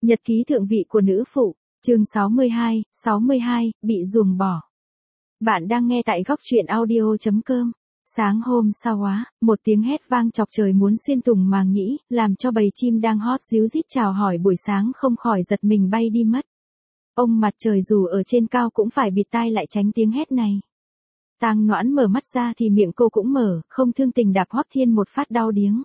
Nhật ký thượng vị của nữ phụ, chương 62, bị ruồng bỏ. Bạn đang nghe tại góc truyện audio.com. Sáng hôm sau quá, một tiếng hét vang chọc trời muốn xuyên tùng màng nhĩ, làm cho bầy chim đang hót ríu rít chào hỏi buổi sáng không khỏi giật mình bay đi mất. Ông mặt trời dù ở trên cao cũng phải bịt tai lại tránh tiếng hét này. Tang Noãn mở mắt ra thì miệng cô cũng mở, không thương tình đạp Hoắc Thiên một phát đau điếng.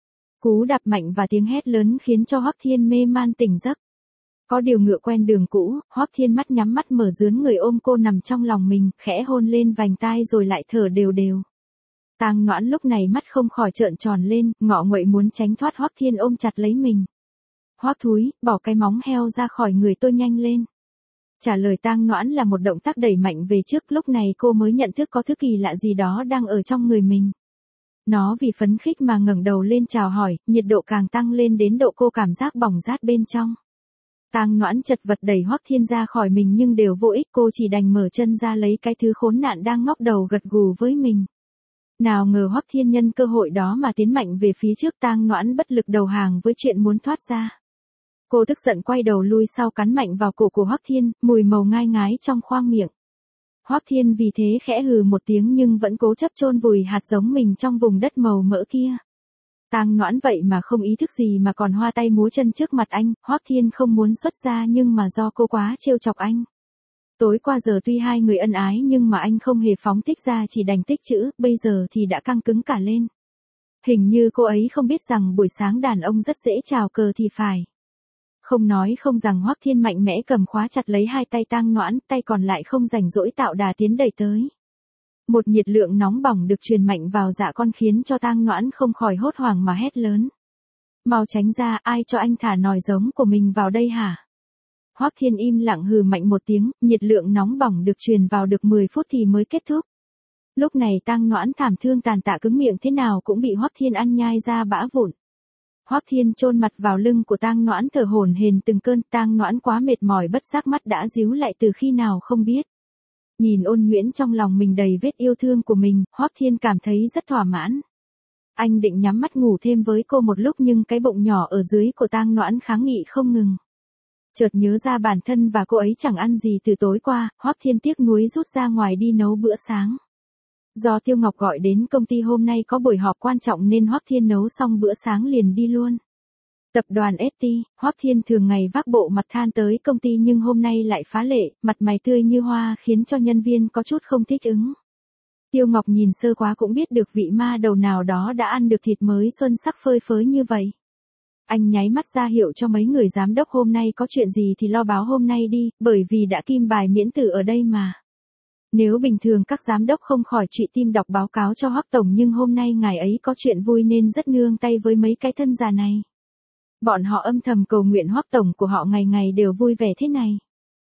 Cú đạp mạnh và tiếng hét lớn khiến cho Hoắc Thiên mê man tỉnh giấc. Có điều ngựa quen đường cũ, Hoắc Thiên mắt nhắm mắt mở dướn người ôm cô nằm trong lòng mình, khẽ hôn lên vành tai rồi lại thở đều đều. Tang Noãn lúc này mắt không khỏi trợn tròn lên, ngọ nguậy muốn tránh thoát Hoắc Thiên ôm chặt lấy mình. Hoắc thúi, bỏ cái móng heo ra khỏi người tôi nhanh lên. Trả lời Tang Noãn là một động tác đẩy mạnh về trước, lúc này cô mới nhận thức có thứ kỳ lạ gì đó đang ở trong người mình. Nó vì phấn khích mà ngẩng đầu lên chào hỏi, nhiệt độ càng tăng lên đến độ cô cảm giác bỏng rát bên trong. Tang Noãn chật vật đẩy Hoắc Thiên ra khỏi mình nhưng đều vô ích, cô chỉ đành mở chân ra lấy cái thứ khốn nạn đang ngóc đầu gật gù với mình. Nào ngờ Hoắc Thiên nhân cơ hội đó mà tiến mạnh về phía trước, Tang Noãn bất lực đầu hàng với chuyện muốn thoát ra. Cô tức giận quay đầu lui sau cắn mạnh vào cổ của Hoắc Thiên, mùi màu ngai ngái trong khoang miệng. Hoắc Thiên vì thế khẽ hừ một tiếng nhưng vẫn cố chấp chôn vùi hạt giống mình trong vùng đất màu mỡ kia. Tang Noãn vậy mà không ý thức gì mà còn hoa tay múa chân trước mặt anh, Hoắc Thiên không muốn xuất ra nhưng mà do cô quá trêu chọc anh. Tối qua giờ tuy hai người ân ái nhưng mà anh không hề phóng thích ra, chỉ đành tích trữ, bây giờ thì đã căng cứng cả lên. Hình như cô ấy không biết rằng buổi sáng đàn ông rất dễ chào cờ thì phải. Không nói không rằng Hoắc Thiên mạnh mẽ cầm khóa chặt lấy hai tay Tang Noãn, tay còn lại không rảnh rỗi tạo đà tiến đẩy tới. Một nhiệt lượng nóng bỏng được truyền mạnh vào dạ con khiến cho Tang Noãn không khỏi hốt hoảng mà hét lớn. Mau tránh ra, ai cho anh thả nòi giống của mình vào đây hả? Hoắc Thiên im lặng hừ mạnh một tiếng, nhiệt lượng nóng bỏng được truyền vào được 10 phút thì mới kết thúc. Lúc này Tang Noãn thảm thương tàn tạ cứng miệng thế nào cũng bị Hoắc Thiên ăn nhai ra bã vụn. Hoắc Thiên chôn mặt vào lưng của Tang Noãn thở hổn hển từng cơn, Tang Noãn quá mệt mỏi bất giác mắt đã díu lại từ khi nào không biết. Nhìn Ôn Nhuyễn trong lòng mình đầy vết yêu thương của mình, Hoắc Thiên cảm thấy rất thỏa mãn. Anh định nhắm mắt ngủ thêm với cô một lúc nhưng cái bụng nhỏ ở dưới của Tang Noãn kháng nghị không ngừng. Chợt nhớ ra bản thân và cô ấy chẳng ăn gì từ tối qua, Hoắc Thiên tiếc nuối rút ra ngoài đi nấu bữa sáng. Do Tiêu Ngọc gọi đến công ty hôm nay có buổi họp quan trọng nên Hoắc Thiên nấu xong bữa sáng liền đi luôn. Tập đoàn ST, Hoắc Thiên thường ngày vác bộ mặt than tới công ty nhưng hôm nay lại phá lệ, mặt mày tươi như hoa khiến cho nhân viên có chút không thích ứng. Tiêu Ngọc nhìn sơ quá cũng biết được vị ma đầu nào đó đã ăn được thịt mới xuân sắc phơi phới như vậy. Anh nháy mắt ra hiệu cho mấy người giám đốc hôm nay có chuyện gì thì lo báo hôm nay đi, bởi vì đã kim bài miễn tử ở đây mà. Nếu bình thường các giám đốc không khỏi trụy tim đọc báo cáo cho Hoắc tổng nhưng hôm nay ngài ấy có chuyện vui nên rất nương tay với mấy cái thân già này. Bọn họ âm thầm cầu nguyện Hoắc tổng của họ ngày ngày đều vui vẻ thế này.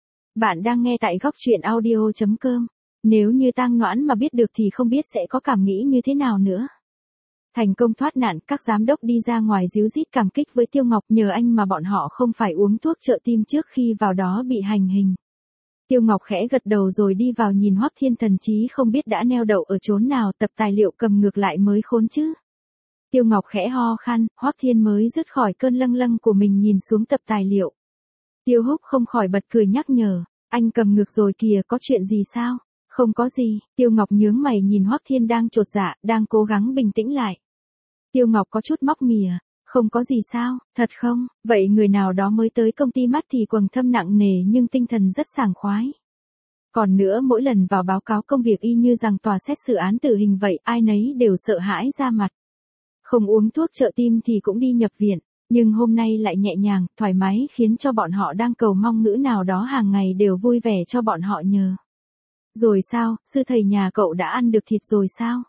Bạn đang nghe tại góc truyện audio.com. Nếu như Tang Noãn mà biết được thì không biết sẽ có cảm nghĩ như thế nào nữa. Thành công thoát nạn, các giám đốc đi ra ngoài ríu rít cảm kích với Tiêu Ngọc, nhờ anh mà bọn họ không phải uống thuốc trợ tim trước khi vào đó bị hành hình. Tiêu Ngọc khẽ gật đầu rồi đi vào nhìn Hoắc Thiên thần chí không biết đã neo đậu ở chốn nào, tập tài liệu cầm ngược lại mới khốn chứ. Tiêu Ngọc khẽ ho khan, Hoắc Thiên mới dứt khỏi cơn lâng lâng của mình nhìn xuống tập tài liệu. Tiêu Húc không khỏi bật cười nhắc nhở, anh cầm ngược rồi kìa, có chuyện gì sao? Không có gì, Tiêu Ngọc nhướng mày nhìn Hoắc Thiên đang chột dạ, đang cố gắng bình tĩnh lại. Tiêu Ngọc có chút móc mỉa, không có gì sao, thật không? Vậy người nào đó mới tới công ty mắt thì quầng thâm nặng nề nhưng tinh thần rất sảng khoái. Còn nữa mỗi lần vào báo cáo công việc y như rằng tòa xét xử án tử hình vậy, ai nấy đều sợ hãi ra mặt. Không uống thuốc trợ tim thì cũng đi nhập viện, nhưng hôm nay lại nhẹ nhàng, thoải mái khiến cho bọn họ đang cầu mong ngữ nào đó hàng ngày đều vui vẻ cho bọn họ nhờ. Rồi sao, sư thầy nhà cậu đã ăn được thịt rồi sao?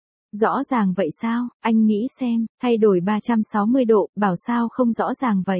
Rõ ràng vậy sao, anh nghĩ xem, thay đổi 360 độ, bảo sao không rõ ràng vậy?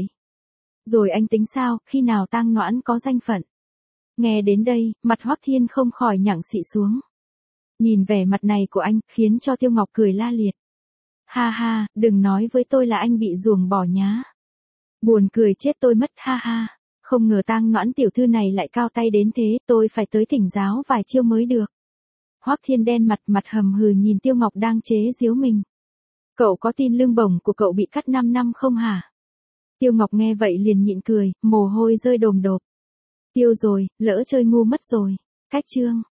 Rồi anh tính sao, khi nào Tang Noãn có danh phận? Nghe đến đây, mặt Hoắc Thiên không khỏi nhặng xị xuống. Nhìn vẻ mặt này của anh, khiến cho Tiêu Ngọc cười la liệt. Ha ha, đừng nói với tôi là anh bị ruồng bỏ nhá. Buồn cười chết tôi mất, ha ha. Không ngờ Tang Noãn tiểu thư này lại cao tay đến thế, tôi phải tới thỉnh giáo vài chiêu mới được. Hoắc Thiên đen mặt hầm hừ nhìn Tiêu Ngọc đang chế giễu mình. Cậu có tin lương bổng của cậu bị cắt 5 năm không hả? Tiêu Ngọc nghe vậy liền nhịn cười, mồ hôi rơi đồm đột. Tiêu rồi, lỡ chơi ngu mất rồi. Cách chương.